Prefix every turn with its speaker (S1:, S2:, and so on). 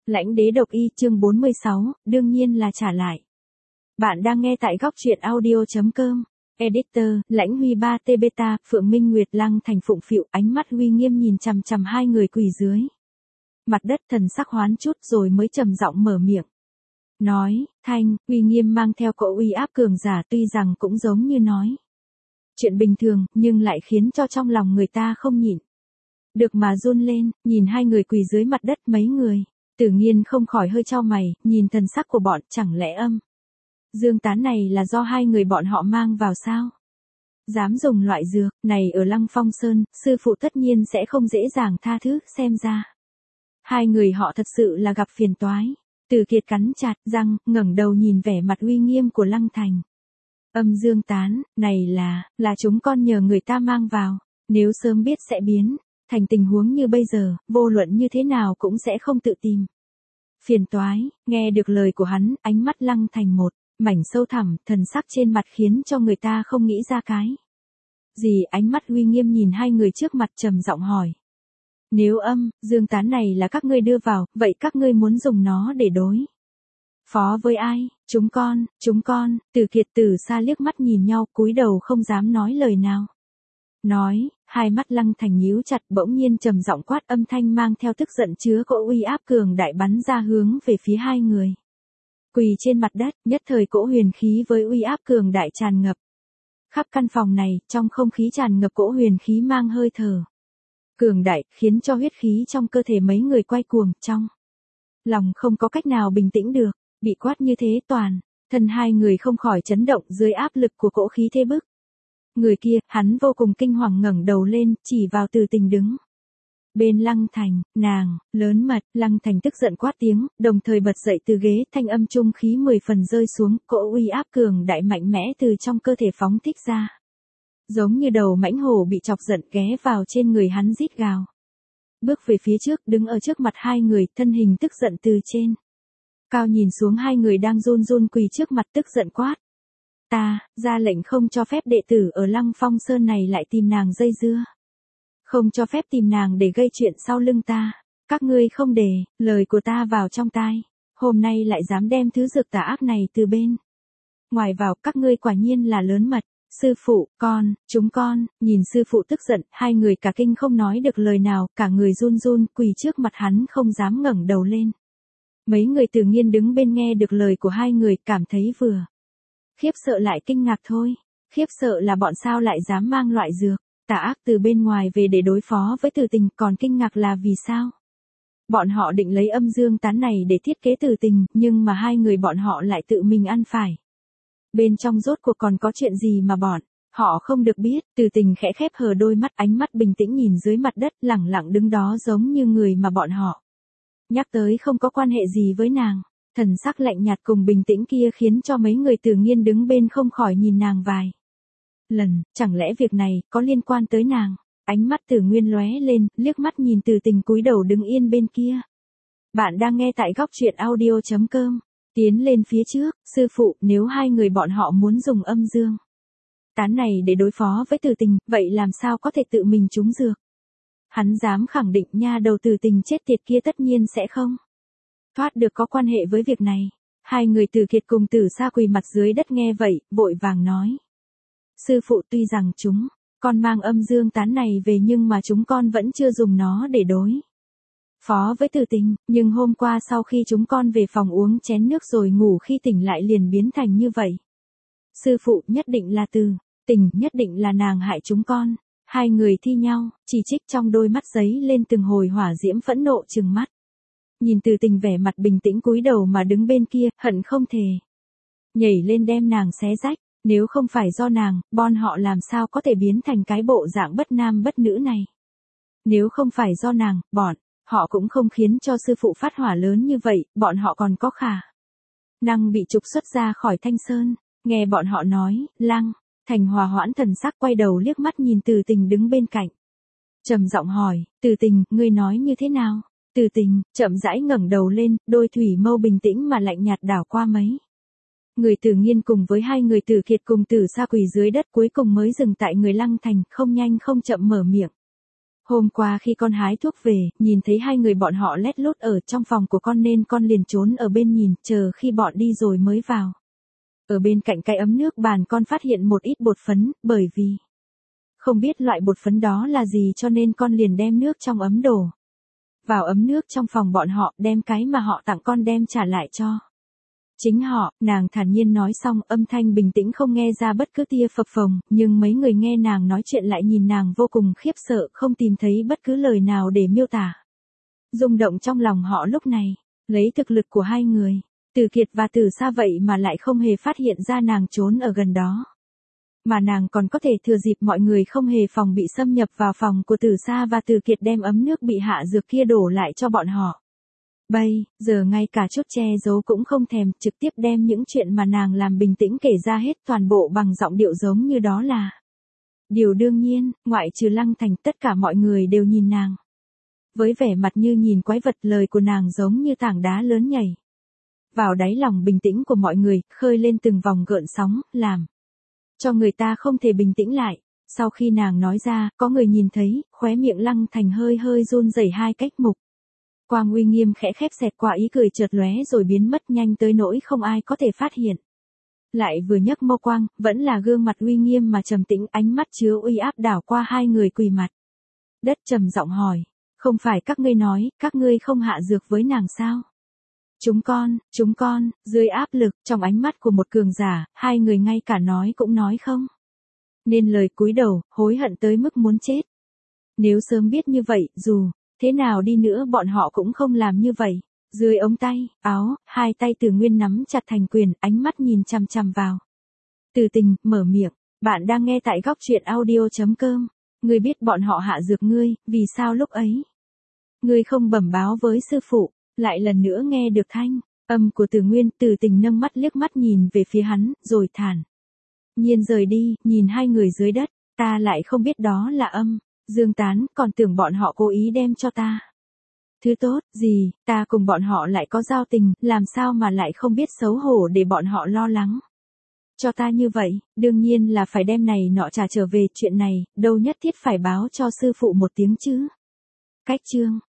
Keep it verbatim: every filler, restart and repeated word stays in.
S1: Lãnh đế độc y chương bốn mươi sáu, đương nhiên là trả lại. Bạn đang nghe tại góc truyện audio.com. Editor, Lãnh Huy ba T Beta, Phượng Minh Nguyệt Lăng Thành phụng phịu, ánh mắt uy nghiêm nhìn chằm chằm hai người quỳ dưới mặt đất, thần sắc hoán chút rồi mới trầm giọng mở miệng. Nói, thanh, uy nghiêm mang theo cỗ uy áp cường giả, tuy rằng cũng giống như nói chuyện bình thường, nhưng lại khiến cho trong lòng người ta không nhịn được mà run lên. Nhìn hai người quỳ dưới mặt đất, mấy người Tử Nghiên không khỏi hơi chau mày, nhìn thần sắc của bọn, chẳng lẽ âm dương tán này là do hai người bọn họ mang vào sao? Dám dùng loại dược này ở Lăng Phong Sơn, sư phụ tất nhiên sẽ không dễ dàng tha thứ, xem ra hai người họ thật sự là gặp phiền toái. Từ Kiệt cắn chặt răng, ngẩng đầu nhìn vẻ mặt uy nghiêm của Lăng Thành. Âm dương tán, này là, là chúng con nhờ người ta mang vào, nếu sớm biết sẽ biến thành tình huống như bây giờ, vô luận như thế nào cũng sẽ không tự tìm phiền toái. Nghe được lời của hắn, ánh mắt Lăng Thành một mảnh sâu thẳm, thần sắc trên mặt khiến cho người ta không nghĩ ra cái gì. Ánh mắt uy nghiêm nhìn hai người trước mặt, trầm giọng hỏi. Nếu âm dương tán này là các ngươi đưa vào, vậy các ngươi muốn dùng nó để đối phó với ai? Chúng con, chúng con. Từ Kiệt từ xa liếc mắt nhìn nhau, cúi đầu không dám nói lời nào. Nói, hai mắt Lăng Thành nhíu chặt, bỗng nhiên trầm giọng quát, âm thanh mang theo tức giận chứa cỗ uy áp cường đại bắn ra hướng về phía hai người quỳ trên mặt đất. Nhất thời cỗ huyền khí với uy áp cường đại tràn ngập khắp căn phòng này, trong không khí tràn ngập cỗ huyền khí mang hơi thở cường đại, khiến cho huyết khí trong cơ thể mấy người quay cuồng, trong lòng không có cách nào bình tĩnh được. Bị quát như thế, toàn thân hai người không khỏi chấn động dưới áp lực của cỗ khí thế bức người kia. Hắn vô cùng kinh hoàng, ngẩng đầu lên, chỉ vào Từ Tình đứng bên Lăng Thành. Nàng, lớn mật. Lăng Thành tức giận quát tiếng, đồng thời bật dậy từ ghế, thanh âm trung khí mười phần rơi xuống, cỗ uy áp cường đại mạnh mẽ từ trong cơ thể phóng thích ra. Giống như đầu mãnh hổ bị chọc giận, ghé vào trên người hắn rít gào. Bước về phía trước, đứng ở trước mặt hai người, thân hình tức giận từ trên cao nhìn xuống hai người đang run run quỳ trước mặt, tức giận quát. Ta, ra lệnh không cho phép đệ tử ở Lăng Phong Sơn này lại tìm nàng dây dưa. Không cho phép tìm nàng để gây chuyện sau lưng ta. Các ngươi không để lời của ta vào trong tai, hôm nay lại dám đem thứ dược tà ác này từ bên ngoài vào, các ngươi quả nhiên là lớn mật. Sư phụ, con, chúng con. Nhìn sư phụ tức giận, hai người cả kinh không nói được lời nào, cả người run run quỳ trước mặt hắn, không dám ngẩng đầu lên. Mấy người Tử Nghiên đứng bên nghe được lời của hai người, cảm thấy vừa khiếp sợ lại kinh ngạc thôi. Khiếp sợ là bọn sao lại dám mang loại dược tà ác từ bên ngoài về để đối phó với Từ Tình, còn kinh ngạc là vì sao bọn họ định lấy âm dương tán này để thiết kế Từ Tình, nhưng mà hai người bọn họ lại tự mình ăn phải. Bên trong rốt cuộc còn có chuyện gì mà bọn họ không được biết. Từ Tình khẽ khép hờ đôi mắt, ánh mắt bình tĩnh nhìn dưới mặt đất, lẳng lặng đứng đó giống như người mà bọn họ nhắc tới không có quan hệ gì với nàng. Thần sắc lạnh nhạt cùng bình tĩnh kia khiến cho mấy người Tử Nghiên đứng bên không khỏi nhìn nàng vài lần. Chẳng lẽ việc này có liên quan tới nàng? Ánh mắt Tử Nguyên lóe lên, liếc mắt nhìn Từ Tình cúi đầu đứng yên bên kia. Bạn đang nghe tại góc truyện audio.com. Tiến lên phía trước, sư phụ, nếu hai người bọn họ muốn dùng âm dương tán này để đối phó với Từ Tình, vậy làm sao có thể tự mình trúng dược? Hắn dám khẳng định nha đầu Từ Tình chết tiệt kia tất nhiên sẽ không thoát được có quan hệ với việc này. Hai người Từ Kiệt cùng Tử Sa quỳ mặt dưới đất nghe vậy, vội vàng nói. Sư phụ, tuy rằng chúng con mang âm dương tán này về, nhưng mà chúng con vẫn chưa dùng nó để đối phó với Từ Tình, nhưng hôm qua sau khi chúng con về phòng uống chén nước rồi ngủ, khi tỉnh lại liền biến thành như vậy. Sư phụ, nhất định là Từ Tình, nhất định là nàng hại chúng con. Hai người thi nhau chỉ trích, trong đôi mắt giấy lên từng hồi hỏa diễm phẫn nộ trừng mắt. Nhìn Từ Tình vẻ mặt bình tĩnh cúi đầu mà đứng bên kia, hận không thể nhảy lên đem nàng xé rách. Nếu không phải do nàng, bọn họ làm sao có thể biến thành cái bộ dạng bất nam bất nữ này? Nếu không phải do nàng, bọn họ cũng không khiến cho sư phụ phát hỏa lớn như vậy, bọn họ còn có khả năng bị trục xuất ra khỏi Thanh Sơn. Nghe bọn họ nói, Lăng Thành hòa hoãn thần sắc, quay đầu liếc mắt nhìn Từ Tình đứng bên cạnh. Trầm giọng hỏi, Từ Tình, ngươi nói như thế nào? Từ Tình, chậm rãi ngẩng đầu lên, đôi thủy mâu bình tĩnh mà lạnh nhạt đảo qua mấy người Tử Nghiên cùng với hai người Tử Kiệt cùng Tử Sa quỳ dưới đất, cuối cùng mới dừng tại người Lăng Thành, không nhanh không chậm mở miệng. Hôm qua khi con hái thuốc về, nhìn thấy hai người bọn họ lét lút ở trong phòng của con nên con liền trốn ở bên nhìn, chờ khi bọn đi rồi mới vào. Ở bên cạnh cái ấm nước bàn con phát hiện một ít bột phấn, bởi vì không biết loại bột phấn đó là gì cho nên con liền đem nước trong ấm đổ vào ấm nước trong phòng bọn họ, đem cái mà họ tặng con đem trả lại cho chính họ. Nàng thản nhiên nói xong, âm thanh bình tĩnh không nghe ra bất cứ tia phập phồng, nhưng mấy người nghe nàng nói chuyện lại nhìn nàng vô cùng khiếp sợ, không tìm thấy bất cứ lời nào để miêu tả rung động trong lòng họ lúc này. Lấy thực lực của hai người, Từ Kiệt và Từ Sa vậy mà lại không hề phát hiện ra nàng trốn ở gần đó. Mà nàng còn có thể thừa dịp mọi người không hề phòng bị xâm nhập vào phòng của Từ Sa và Từ Kiệt đem ấm nước bị hạ dược kia đổ lại cho bọn họ. Bây giờ ngay cả chút che giấu cũng không thèm, trực tiếp đem những chuyện mà nàng làm bình tĩnh kể ra hết toàn bộ bằng giọng điệu giống như đó là điều đương nhiên, ngoại trừ Lăng Thành, tất cả mọi người đều nhìn nàng với vẻ mặt như nhìn quái vật. Lời của nàng giống như tảng đá lớn nhảy vào đáy lòng bình tĩnh của mọi người, khơi lên từng vòng gợn sóng, làm cho người ta không thể bình tĩnh lại. Sau khi nàng nói ra, có người nhìn thấy, khóe miệng Lăng Thành hơi hơi run rẩy hai cách mục. Quang uy nghiêm khẽ khép xẹt qua, ý cười chợt lóe rồi biến mất nhanh tới nỗi không ai có thể phát hiện. Lại vừa nhấc mâu quang, vẫn là gương mặt uy nghiêm mà trầm tĩnh, ánh mắt chứa uy áp đảo qua hai người quỳ mặt đất, trầm giọng hỏi, không phải các ngươi nói, các ngươi không hạ dược với nàng sao? Chúng con, chúng con, dưới áp lực, trong ánh mắt của một cường giả, hai người ngay cả nói cũng nói không nên lời, cúi đầu, hối hận tới mức muốn chết. Nếu sớm biết như vậy, dù thế nào đi nữa bọn họ cũng không làm như vậy. Dưới ống tay, áo, hai tay Từ Nguyên nắm chặt thành quyền, ánh mắt nhìn chằm chằm vào Từ Tình, mở miệng, bạn đang nghe tại góc truyện audio.com. Ngươi biết bọn họ hạ dược ngươi, vì sao lúc ấy ngươi không bẩm báo với sư phụ? Lại lần nữa nghe được thanh âm của Từ Nguyên, Từ Tình nâng mắt liếc mắt nhìn về phía hắn, rồi thản nhiên rời đi, nhìn hai người dưới đất. Ta lại không biết đó là âm dương tán, còn tưởng bọn họ cố ý đem cho ta thứ tốt gì. Ta cùng bọn họ lại có giao tình, làm sao mà lại không biết xấu hổ để bọn họ lo lắng cho ta như vậy. Đương nhiên là phải đem này nọ trả trở về. Chuyện này đâu nhất thiết phải báo cho sư phụ một tiếng chứ. Cách chương